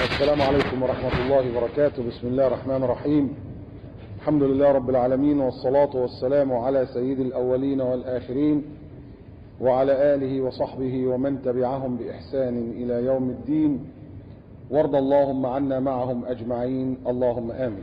السلام عليكم ورحمة الله وبركاته. بسم الله الرحمن الرحيم. الحمد لله رب العالمين، والصلاة والسلام على سيد الأولين والآخرين وعلى آله وصحبه ومن تبعهم بإحسان إلى يوم الدين، وارض اللهم عنا معهم أجمعين، اللهم آمين.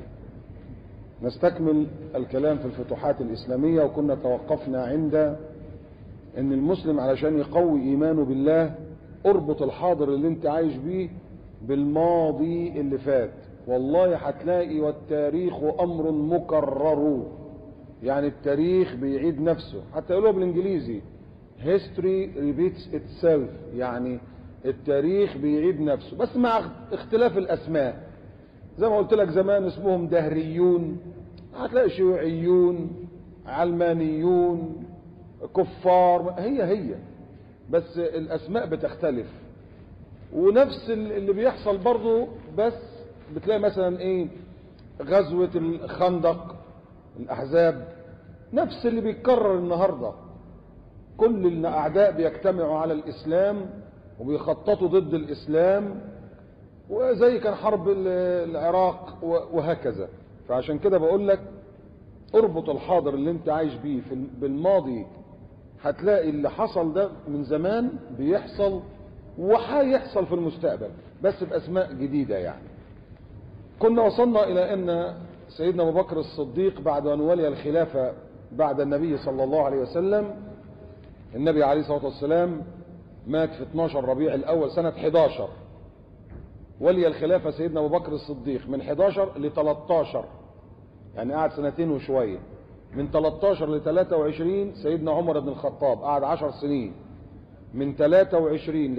نستكمل الكلام في الفتوحات الإسلامية، وكنا توقفنا عند أن المسلم علشان يقوي إيمانه بالله اربط الحاضر اللي انت عايش بيه بالماضي اللي فات. والله هتلاقي والتاريخ أمر مكرر، يعني التاريخ بيعيد نفسه، حتى يقولوها بالإنجليزي history repeats itself، يعني التاريخ بيعيد نفسه بس مع اختلاف الأسماء. زي ما قلت لك زمان اسمهم دهريون، هتلاقي شيوعيون، علمانيون، كفار، هي بس الأسماء بتختلف. ونفس اللي بيحصل برضو، بس بتلاقي مثلا ايه، غزوة الخندق، الأحزاب، نفس اللي بيتكرر النهاردة. كل الأعداء بيجتمعوا على الإسلام وبيخططوا ضد الإسلام، وزي كان حرب العراق وهكذا. فعشان كده بقول لك اربط الحاضر اللي انت عايش بيه بالماضي، هتلاقي اللي حصل ده من زمان بيحصل وهيحصل في المستقبل، بس بأسماء جديدة. يعني كنا وصلنا إلى أن سيدنا أبو بكر الصديق بعد أن ولي الخلافة بعد النبي صلى الله عليه وسلم، النبي عليه الصلاة والسلام مات في 12 ربيع الأول سنة 11، ولي الخلافة سيدنا أبو بكر الصديق من 11 ل 13، يعني قعد سنتين وشوية. من 13 ل 23 سيدنا عمر بن الخطاب قعد 10 سنين. من 23 ل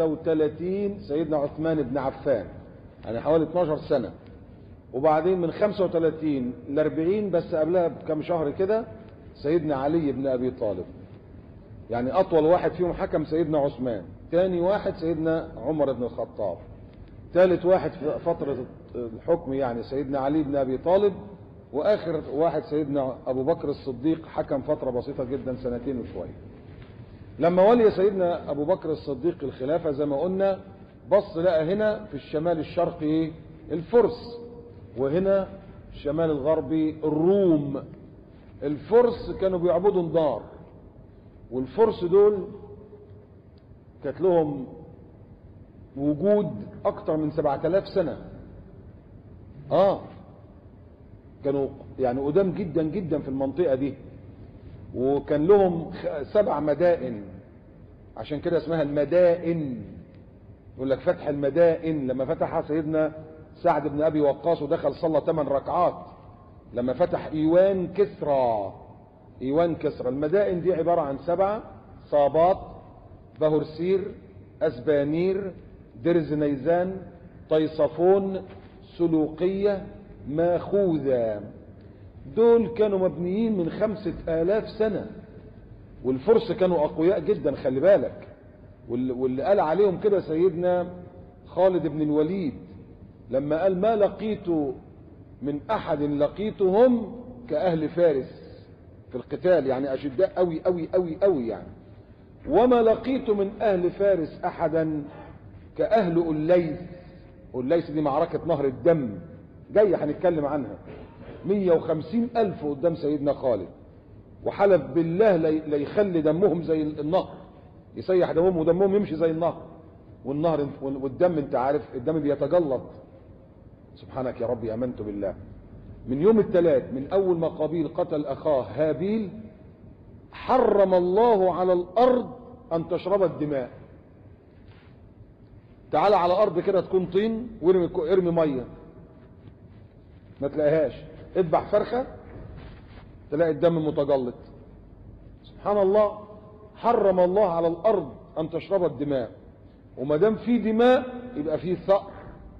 35 سيدنا عثمان بن عفان، يعني حوالي 12 سنة. وبعدين من 35 ل 40 بس قبلها بكم شهر كده سيدنا علي بن أبي طالب، يعني أطول واحد فيهم حكم سيدنا عثمان، ثاني واحد سيدنا عمر بن الخطاب، ثالث واحد في فترة الحكم يعني سيدنا علي بن أبي طالب، وآخر واحد سيدنا أبو بكر الصديق حكم فترة بسيطة جدا، سنتين وشوية. لما ولي سيدنا أبو بكر الصديق الخلافة زي ما قلنا، بص لقى هنا في الشمال الشرقي الفرس، وهنا الشمال الغربي الروم. الفرس كانوا بيعبدوا النار، والفرس دول كانت لهم وجود أكتر من 7000 سنة. كانوا يعني قدام جدا جدا في المنطقة دي، وكان لهم 7 مدائن، عشان كده اسمها المدائن. يقول لك فتح المدائن، لما فتحها سيدنا سعد بن أبي وقاص ودخل صلى 8 ركعات لما فتح إيوان كسرى. المدائن دي عبارة عن 7: صابات، بهرسير، أسبانير، درز نيزان، طيصفون، سلوقية، ماخوذة. دول كانوا مبنيين من 5000 سنة، والفرس كانوا أقوياء جدا، خلي بالك. واللي قال عليهم كده سيدنا خالد بن الوليد لما قال: ما لقيت من أحد لقيتهم كأهل فارس في القتال، يعني أشداء أوي أوي أوي أوي يعني. وما لقيت من أهل فارس أحدا كأهل أليس. أليس دي معركة نهر الدم جاية هنتكلم عنها. 150,000 قدام سيدنا خالد، وحلف بالله لا يخلي دمهم زي النهر، يسيح دمهم ودمهم يمشي زي النهر. والدم انت عارف الدم بيتجلط. سبحانك يا ربي، امنت بالله. من يوم الثلاث، من اول ما قابيل قتل اخاه هابيل، حرم الله على الارض ان تشرب الدماء. تعال على ارض كده تكون طين، وارمي ميه ما تلاقيهاش، اذبح فرخه تلاقي الدم متجلط. سبحان الله، حرم الله على الارض ان تشرب الدماء. وما دام في دماء يبقى في ثأر،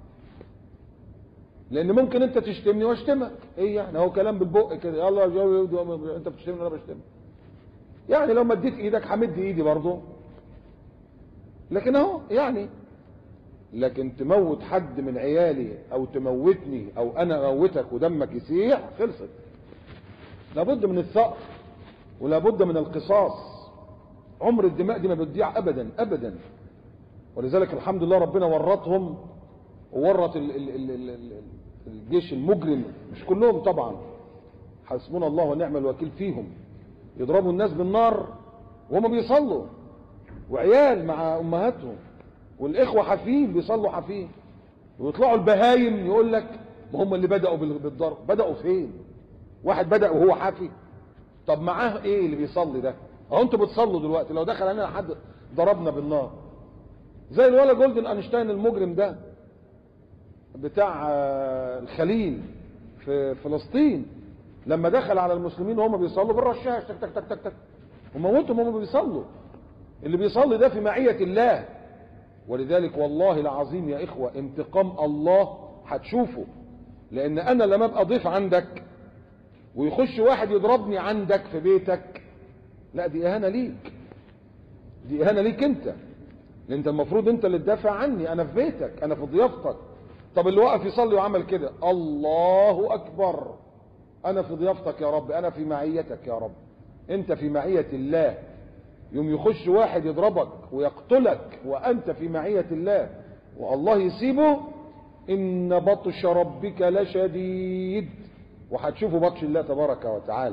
لان ممكن انت تشتمني واشتمك، ايه يعني؟ هو كلام بالبق كده، يلا انت بتشتمني وانا بشتمك، يعني لو مديت ايدك همد ايدي برضه، لكن اهو يعني. لكن تموت حد من عيالي او تموتني او انا اموتك ودمك يسيح، خلصت. لابد من الثأر ولابد من القصاص. عمر الدماء دي ما بتضيع ابدا ابدا. ولذلك الحمد لله ربنا ورطهم وورط الجيش المجرم، مش كلهم طبعا، حسبنا الله ونعم الوكيل فيهم، يضربوا الناس بالنار وهم بيصلوا، وعيال مع امهاتهم، والاخوه حافين بيصلوا حافين، ويطلعوا البهايم يقول لك ما هم اللي بداوا بالضرب. بداوا فين؟ واحد بدا وهو حافي؟ طب معاه ايه اللي بيصلي ده؟ اهو انتوا بتصلوا دلوقتي، لو دخل علينا حد ضربنا بالنار. زي الولد جولدن انشتاين المجرم ده بتاع الخليل في فلسطين، لما دخل على المسلمين وهم بيصلوا بالرشاش تك تك تك تك تك وموتهم وهم بيصلوا. اللي بيصلي ده في معية الله. ولذلك والله العظيم يا إخوة انتقام الله هتشوفه، لأن أنا لما أبقى ضيف عندك ويخش واحد يضربني عندك في بيتك، لا دي إهانة ليك، دي إهانة ليك أنت، لأن أنت المفروض أنت اللي تدافع عني، أنا في بيتك، أنا في ضيافتك. طب اللي وقف يصلي وعمل كده، الله أكبر، أنا في ضيافتك يا رب، أنا في معيتك يا رب، أنت في معية الله. يوم يخش واحد يضربك ويقتلك وأنت في معية الله والله يسيبه، إن بطش ربك لشديد، وهتشوفوا بطش الله تبارك وتعالى.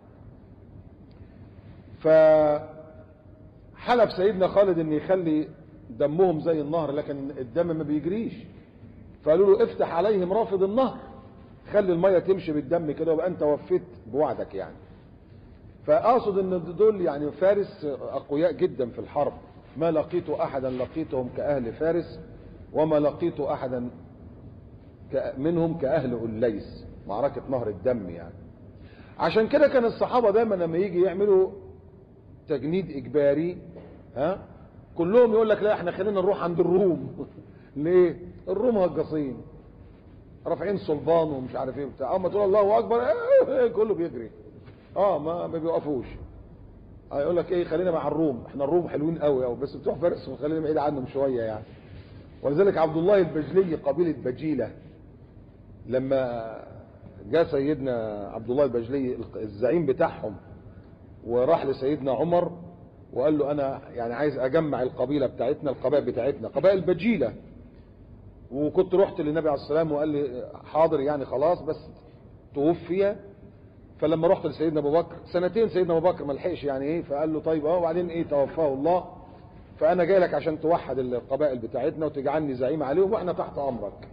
فحلف سيدنا خالد إن يخلي دمهم زي النهر، لكن الدم ما بيجريش، فقالوا له افتح عليهم رافض النهر، خلي المية تمشي بالدم كده وبقى انت وفيت بوعدك يعني. فاقصد ان دول يعني فارس اقوياء جدا في الحرب، ما لقيت احدا لقيتهم كاهل فارس، وما لقيت احدا منهم كاهل الليث، معركة نهر الدم يعني. عشان كده كان الصحابة دايما لما يجي يعملوا تجنيد اجباري، كلهم يقول لك لا احنا خلينا نروح عند الروم. ليه؟ الروم هجاصين رافعين صلبان ومش عارف ايه وبتاع، اول ما تقول الله اكبر كله بيجري، ما بيوقفوش. هيقول لك ايه خلينا مع الروم، احنا الروم حلوين قوي بس بتوع فارس وخلينا بعيد عنهم شويه يعني. ولذلك عبد الله البجلي قبيله بجيله، لما جاء سيدنا عبد الله البجلي الزعيم بتاعهم وراح لسيدنا عمر وقال له انا يعني عايز اجمع القبيله بتاعتنا، القبائل بتاعتنا قبائل بجيله، وكنت رحت للنبي عليه السلام وقال لي حاضر يعني خلاص، بس توفي. فلما رحت لسيدنا ابو بكر سنتين، سيدنا ابو بكر ما لحقش يعني ايه، فقال له طيب وبعدين ايه توفاه الله، فانا جاي لك عشان توحد القبائل بتاعتنا وتجعلني زعيم عليهم واحنا تحت امرك.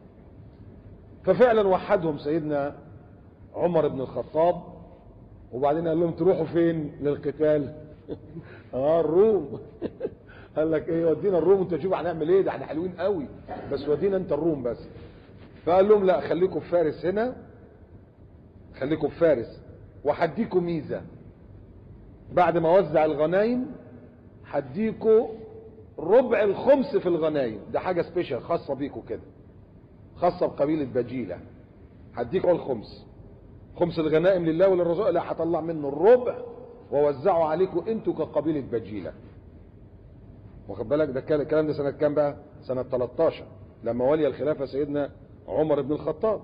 ففعلا وحدهم سيدنا عمر بن الخطاب، وبعدين قال لهم تروحوا فين للقتال؟ الروم. قال لك ايه ودينا الروم وانت شوف هنعمل ايه، ده احنا حلوين قوي بس ودينا انت الروم بس. فقال لهم لا خليكم في فارس هنا، خليكم في فارس، وهديكم ميزه بعد ما وزع الغنايم، هديكم ربع الخمس في الغنايم، ده حاجه سبيشال خاصه بيكم كده، خاصه بقبيله بجيله. هديكم الخمس، خمس الغنائم لله وللرسول، لا هطلع منه الربع ووزعه عليكم انتوا كقبيله بجيله. واخد بالك؟ ده الكلام ده سنه كام بقى؟ سنه 13 لما ولي الخلافه سيدنا عمر بن الخطاب.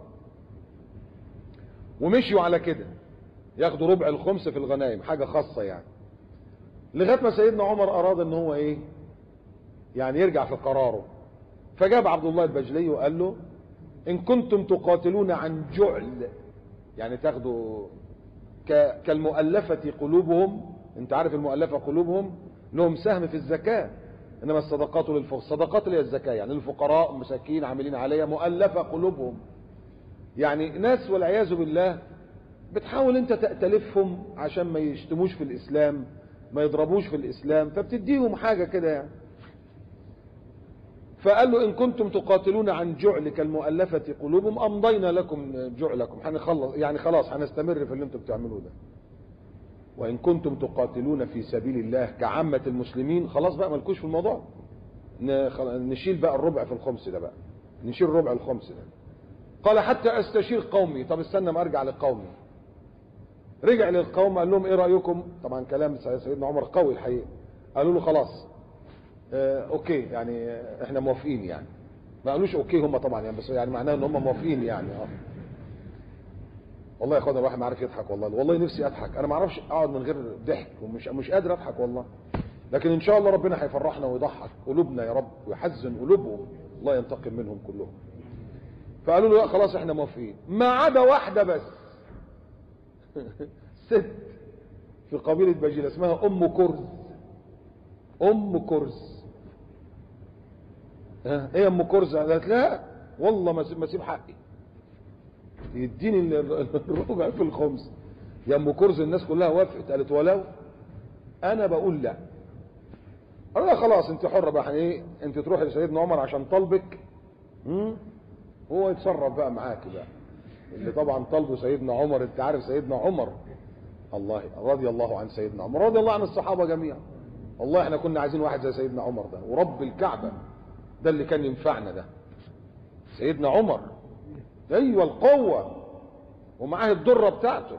ومشيوا على كده ياخدوا ربع الخمس في الغنائم، حاجه خاصه يعني، لغايه ما سيدنا عمر اراد ان هو ايه يعني يرجع في قراره. فجاب عبد الله البجلي وقال له ان كنتم تقاتلون عن جعل، يعني تاخدوا كالمؤلفه قلوبهم، انت عارف المؤلفه قلوبهم لهم سهم في الزكاه، انما الصدقات للفقراء، الصدقات اللي هي الزكاه يعني للفقراء مساكين عاملين عليها، مؤلفه قلوبهم يعني ناس والعياذ بالله بتحاول انت تأتلفهم عشان ما يشتموش في الاسلام، ما يضربوش في الاسلام، فبتديهم حاجه كده يعني. فقال له ان كنتم تقاتلون عن جعل كالمؤلفه قلوبهم امضينا لكم جعلكم، هنخلص يعني خلاص هنستمر في اللي انتم بتعملوه ده. وان كنتم تقاتلون في سبيل الله كعامه المسلمين، خلاص بقى مالكوش في الموضوع، نشيل بقى الربع في الخمس ده بقى، نشيل ربع الخمس ده. قال حتى استشير قومي، طب استنى ما ارجع لقومي. رجع للقوم قال لهم ايه رايكم؟ طبعا كلام سيدنا عمر قوي الحقيقه. قالوا له خلاص اوكي يعني احنا موافقين يعني، ما قالوش اوكي هم طبعا يعني، بس يعني معناه ان هم موافقين يعني. والله يا اخوانا الواحد ما عارف يضحك، والله نفسي اضحك، انا ما اعرفش اقعد من غير ضحك ومش قادر اضحك والله، لكن ان شاء الله ربنا هيفرحنا ويضحك قلوبنا يا رب ويحزن قلوبهم الله ينتقم منهم كلهم. فقالوا له لا خلاص احنا موافقين، ما عدا واحدة بس ست في قبيلة بجيلة اسمها ام كرز. ام كرز ايه ام كرز؟ قالت لا والله ما اسيب حقي، يديني الربع في الخمس. يا ام كرز الناس كلها وافقت، قالت ولو انا بقول لا. قال لا خلاص انت حرة بقى، ايه انت تروحي لسيدنا عمر عشان طلبك، هو يتصرف بقى معاكي بقى. اللي طبعا طلبه سيدنا عمر، انت عارف سيدنا عمر الله رضي الله عن سيدنا عمر، رضي الله عن الصحابة جميعا. والله احنا كنا عايزين واحد زي سيدنا عمر ده، ورب الكعبة ده اللي كان ينفعنا ده سيدنا عمر. ايوه القوة ومعاه الدرة بتاعته.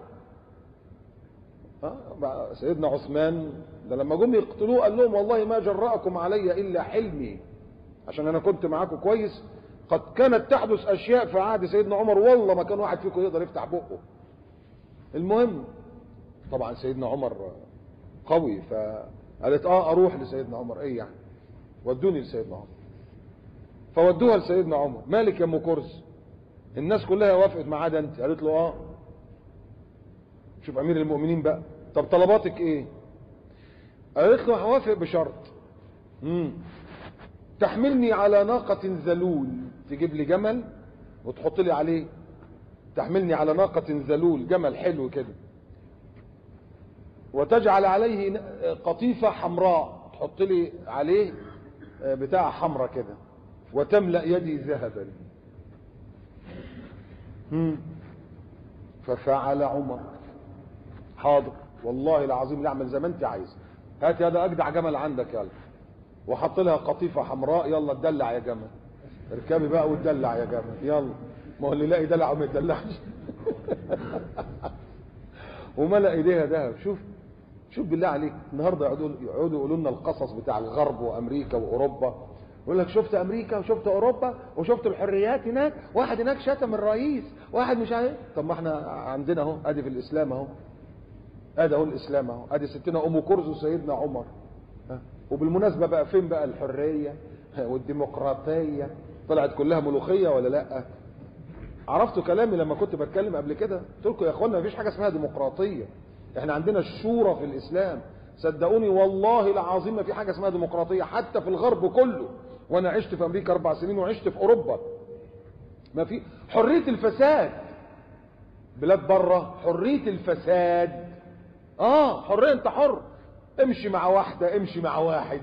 سيدنا عثمان ده لما جم يقتلوه قال لهم والله ما جرأكم علي الا حلمي، عشان انا كنت معاكم كويس. قد كانت تحدث اشياء في عهد سيدنا عمر والله ما كان واحد فيكم يقدر يفتح بقه. المهم طبعا سيدنا عمر قوي، فقالت اروح لسيدنا عمر، ايه يعني ودوني لسيدنا عمر. فودوها لسيدنا عمر. مالك يا ام كرز؟ الناس كلها وافقت ما عدا انت. قالت له شوف امير المؤمنين بقى، طب طلباتك ايه؟ قالت له هوافق بشرط تحملني على ناقة ذلول، تجيب لي جمل وتحط لي عليه، تحملني على ناقة ذلول، جمل حلو كده، وتجعل عليه قطيفة حمراء، تحط لي عليه بتاع حمراء كده، وتملأ يدي ذهبا. ففعل عمر. حاضر والله العظيم نعمل زي ما انت عايز، هات هذا اجدع جمل عندك يلا. وحط لها قطيفة حمراء، يلا اتدلع يا جمل، اركبي بقى واتدلع يا جمل يلا. ما هو اللي يلاقي دلع وما يتدلعش وملأ ايديها ذهب. شوف بالله عليك، النهارده يقعدوا يقولوا لنا القصص بتاع الغرب وامريكا واوروبا، يقول لك شفت امريكا وشفت اوروبا وشفت الحريات هناك، واحد هناك شتم الرئيس، واحد مش عارف. طب ما احنا عندنا اهو، ادي في الاسلام اهو، ادي اهو الاسلام اهو، ادي ستنا ام كرز وسيدنا عمر. وبالمناسبه بقى فين بقى الحريه والديمقراطيه؟ طلعت كلها ملوخيه ولا لا؟ عرفتوا كلامي لما كنت بتكلم قبل كده؟ قلت لكم يا اخوانا مفيش حاجه اسمها ديمقراطيه، احنا عندنا الشورى في الاسلام. صدقوني والله العظيم ما في حاجه اسمها ديمقراطيه حتى في الغرب كله. وانا عشت في امريكا 4 سنين وعشت في اوروبا، ما في حريه الفساد. بلاد بره حريه الفساد، حريه، انت حر، امشي مع واحده، امشي مع واحد،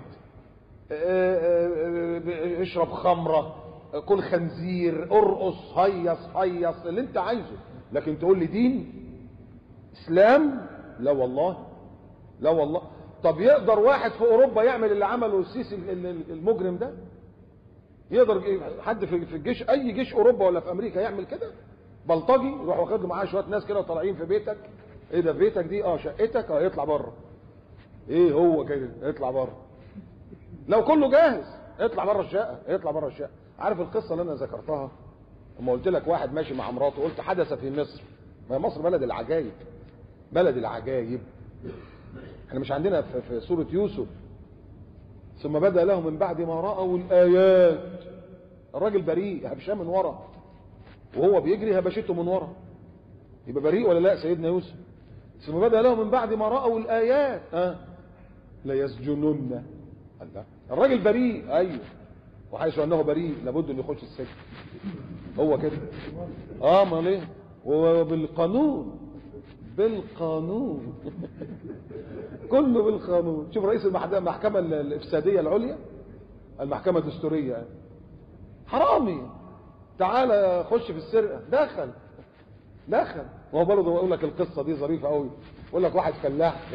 اشرب خمره، كل خنزير، ارقص، هيص اللي انت عايزه. لكن تقول لي دين اسلام؟ لا والله، لا والله. طب يقدر واحد في اوروبا يعمل اللي عمله السيسي المجرم ده؟ يقدر حد في الجيش، اي جيش اوروبا ولا في امريكا يعمل كده؟ بلطجي يروح واخد له معاه شويه ناس كده وطالعين في بيتك، ايه ده بيتك دي؟ شقتك، يطلع بره. ايه هو كده؟ يطلع بره. لو كله جاهز يطلع بره الشقه، يطلع بره الشقه. عارف القصه اللي انا ذكرتها لما قلت لك واحد ماشي مع مراته، قلت حدث في مصر. ما مصر بلد العجائب، بلد العجائب. احنا مش عندنا في سوره يوسف ثم بدا لهم من بعد ما راوا الايات، الراجل بريء هبشاه من ورا، وهو بيجري هبشته من ورا، يبقى بريء ولا لا سيدنا يوسف؟ ثم بدا لهم من بعد ما راوا الايات لا يسجنن. الله، الراجل بريء، ايوه، وحيث انه بريء لابد ان يخش السجن. هو كده، امال ايه؟ وبالقانون، بالقانون كله بالقانون. شوف رئيس المحكمة الإفسادية العليا، المحكمة الدستورية، حرامي، تعالى خش في السرقة، دخل. وهو برضه يقول لك القصة دي ظريفة قوي، يقول لك واحد فلاح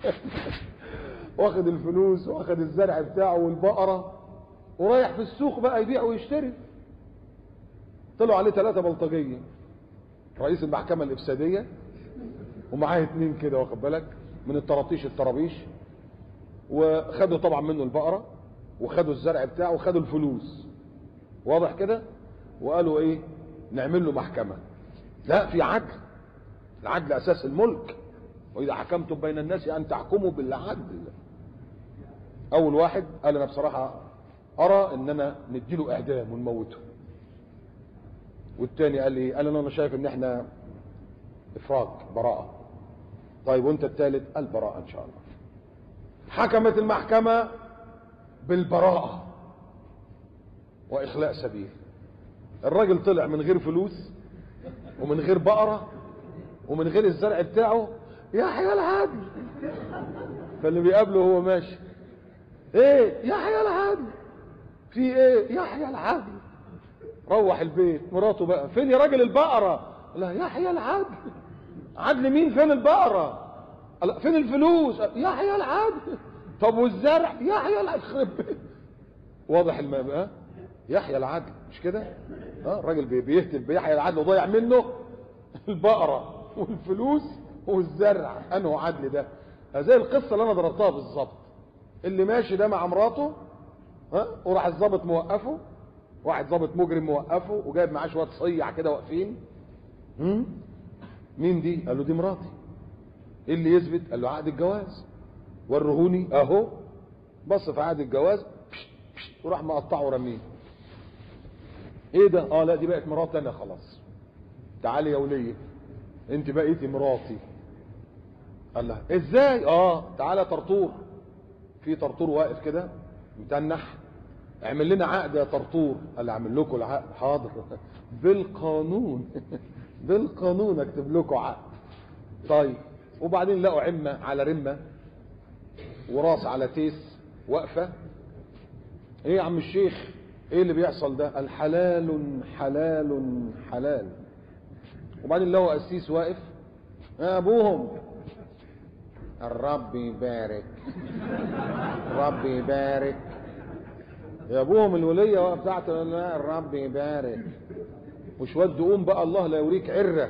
واخد الفلوس واخد الزرع بتاعه والبقرة ورايح في السوق بقى يبيع ويشتري. طلعوا عليه 3 بلطجية، رئيس المحكمة الإفسادية ومعاه 2 كده، واخد بالك، من الطرابيش، وخدوا طبعا منه البقرة وخدوا الزرع بتاعه وخدوا الفلوس، واضح كده، وقالوا ايه؟ نعمل له محكمة. لا، في عدل، العدل اساس الملك، واذا حكمتم بين الناس ان تحكموا بالعدل. اول واحد قال انا بصراحة ارى اننا نديله اعدام ونموته. والتاني قال لي، قال انا شايف ان احنا افراج براءة. طيب وانت الثالث؟ قال براءة ان شاء الله. حكمت المحكمة بالبراءة واخلاء سبيل. الراجل طلع من غير فلوس ومن غير بقرة ومن غير الزرع بتاعه، يحيى العدل. فاللي بيقابله هو ماشي، ايه يحيى العدل؟ في ايه؟ يحيى العدل. روح البيت، مراته بقى، فين يا راجل البقرة؟ لا يحيى العدل. عدل مين؟ فين البقرة؟ لا فين الفلوس؟ يحيى العدل. طب والزرع؟ يحيى العدل. خرب بيت. واضح الماء؟ يحيى العدل مش كده؟ الراجل بيهتف بيحيى العدل وضيع منه البقرة والفلوس والزرع. انه عدل ده؟ زي القصة اللي انا ضربتها بالظبط. اللي ماشي ده مع مراته، وراح الظابط موقفه، واحد ظابط مجرم موقفه وجايب معاه شويه صيع كده واقفين. مين دي؟ قال له دي مراتي. ايه اللي يثبت؟ قال له عقد الجواز. ورهوني اهو. بص في عقد الجواز وراح مقطعه ورميه. ايه ده؟ لا دي بقت مراتي انا خلاص. تعالي يا وليه، انت بقيتي مراتي. قال لها ازاي؟ تعالى طرطور. في طرطور واقف كده متنح، اعمل لنا عقد يا طرطور. قال لي اعمل لكم العقد؟ حاضر. بالقانون. بالقانون اكتب لكم عقد. طيب. وبعدين لقوا عمه على رمه وراس على تيس واقفه. ايه يا عم الشيخ ايه اللي بيحصل ده؟ قال حلال حلال حلال. وبعدين لقوا قسيس واقف. ابوهم الرب يبارك، الرب يبارك. يا ابوهم الوليه بتاعت الرب يبارك. وشويه دقون بقى الله لا يوريك عره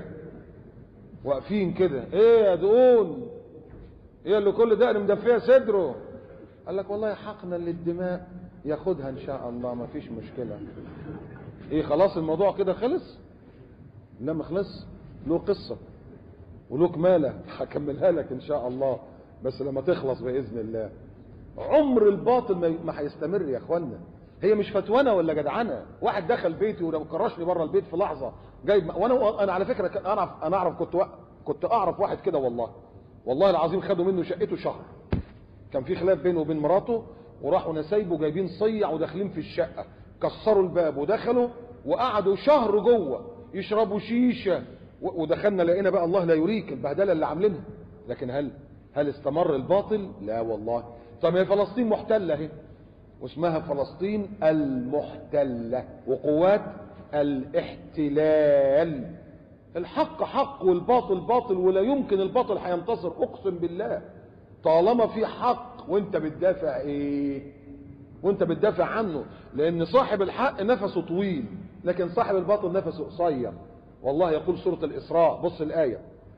واقفين كده. ايه يا دقون؟ ايه اللي كل ده مدفيه صدره؟ قال لك والله حقنا للدماء ياخدها ان شاء الله ما فيش مشكله. ايه خلاص الموضوع كده خلص؟ لا ما خلص، له قصه وله كماله هكملها لك ان شاء الله بس لما تخلص باذن الله. عمر الباطل ما هيستمر يا اخوانا. هي مش فتوانه ولا جدعنه. واحد دخل بيتي وكرشني بره البيت في لحظه جايب، وانا على فكره انا اعرف كنت اعرف واحد كده والله العظيم. خدوا منه شقته شهر، كان في خلاف بينه وبين مراته وراحوا نسايبه جايبين صيع وداخلين في الشقه، كسروا الباب ودخلوا وقعدوا شهر جوه يشربوا شيشه. ودخلنا لقينا بقى الله لا يريك البهدله اللي عاملينها. لكن هل استمر الباطل؟ لا والله. طب هي فلسطين محتله اهي واسمها فلسطين المحتله وقوات الاحتلال. الحق حق والباطل باطل، ولا يمكن الباطل هينتصر اقسم بالله طالما في حق وانت بتدافع وانت بتدافع عنه. لان صاحب الحق نفسه طويل لكن صاحب الباطل نفسه قصير. والله يقول سورة الإسراء، بص الآية،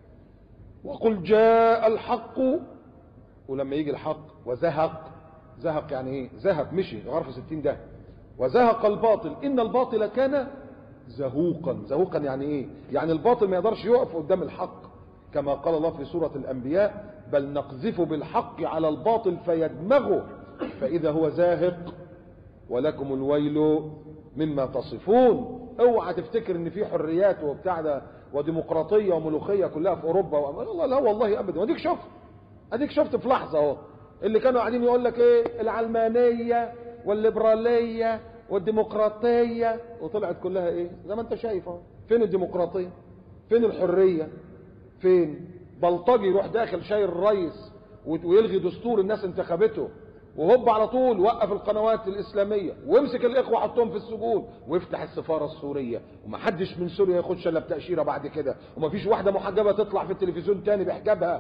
وقل جاء الحق، ولما يجي الحق وزهق. زهق يعني ايه؟ زهق مشي غرف 60 ده. وزهق الباطل إن الباطل كان زهوقا. زهوقا يعني ايه؟ يعني الباطل ما يقدرش يقف قدام الحق، كما قال الله في سورة الأنبياء بل نقذف بالحق على الباطل فيدمغه فإذا هو زاهق ولكم الويل مما تصفون. اوعى تفتكر ان في حريات وبتاع ده وديمقراطيه وملوخيه كلها في اوروبا لا والله ابدا. اديك شفت في لحظه اهو اللي كانوا قاعدين يقول لك ايه العلمانيه والليبراليه والديمقراطيه وطلعت كلها ايه زي ما انت شايف اهو. فين الديمقراطيه؟ فين الحريه؟ فين؟ بلطجي يروح داخل شايل الرئيس ويلغي دستور الناس انتخبته وهوب على طول وقف القنوات الإسلامية ويمسك الإخوة حطهم في السجون ويفتح السفارة السورية ومحدش من سوريا يخش إلا بتأشيرة بعد كده ومفيش واحدة محجبة تطلع في التلفزيون تاني بحجابها.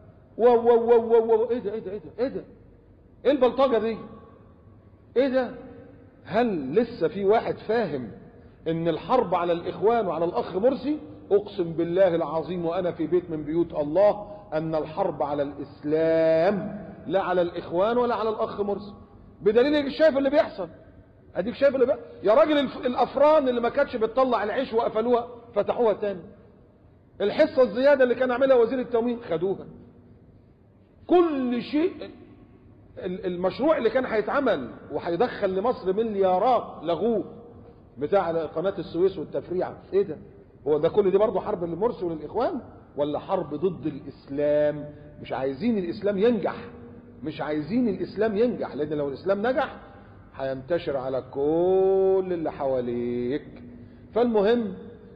ايه ده؟ ايه البلطجة دي؟ ايه ده؟ هل لسه في واحد فاهم ان الحرب على الإخوان وعلى الأخ مرسي؟ أقسم بالله العظيم وأنا في بيت من بيوت الله أن الحرب على الإسلام لا على الإخوان ولا على الأخ مرسي. بدليل انك شايف اللي بيحصل. اديك شايف اللي بيحصل يا راجل. الأفران اللي ما كانتش بتطلع العيش وقفلوها فتحوها تاني. الحصة الزيادة اللي كان عاملها وزير التموين خدوها. كل شيء المشروع اللي كان هيتعمل وهيدخل لمصر مليارات لغوه بتاع قناة السويس والتفريعة، ايه ده؟ هو ده كل دي برضه حرب للمرسي وللإخوان ولا حرب ضد الإسلام؟ مش عايزين الإسلام ينجح، مش عايزين الإسلام ينجح، لأن لو الإسلام نجح هينتشر على كل اللي حواليك. فالمهم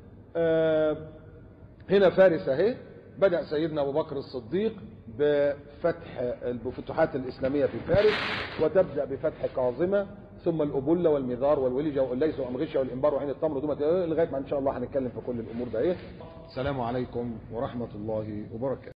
هنا فارس اهي بدأ سيدنا أبو بكر الصديق بفتح الفتوحات الإسلامية في فارس، وتبدأ بفتح كاظمة، ثم الأبلة والمذار والولجة والليث وأمغشة والإنبار وعين التمر لغاية ما إن شاء الله هنتكلم في كل الأمور ده. السلام عليكم ورحمة الله وبركاته.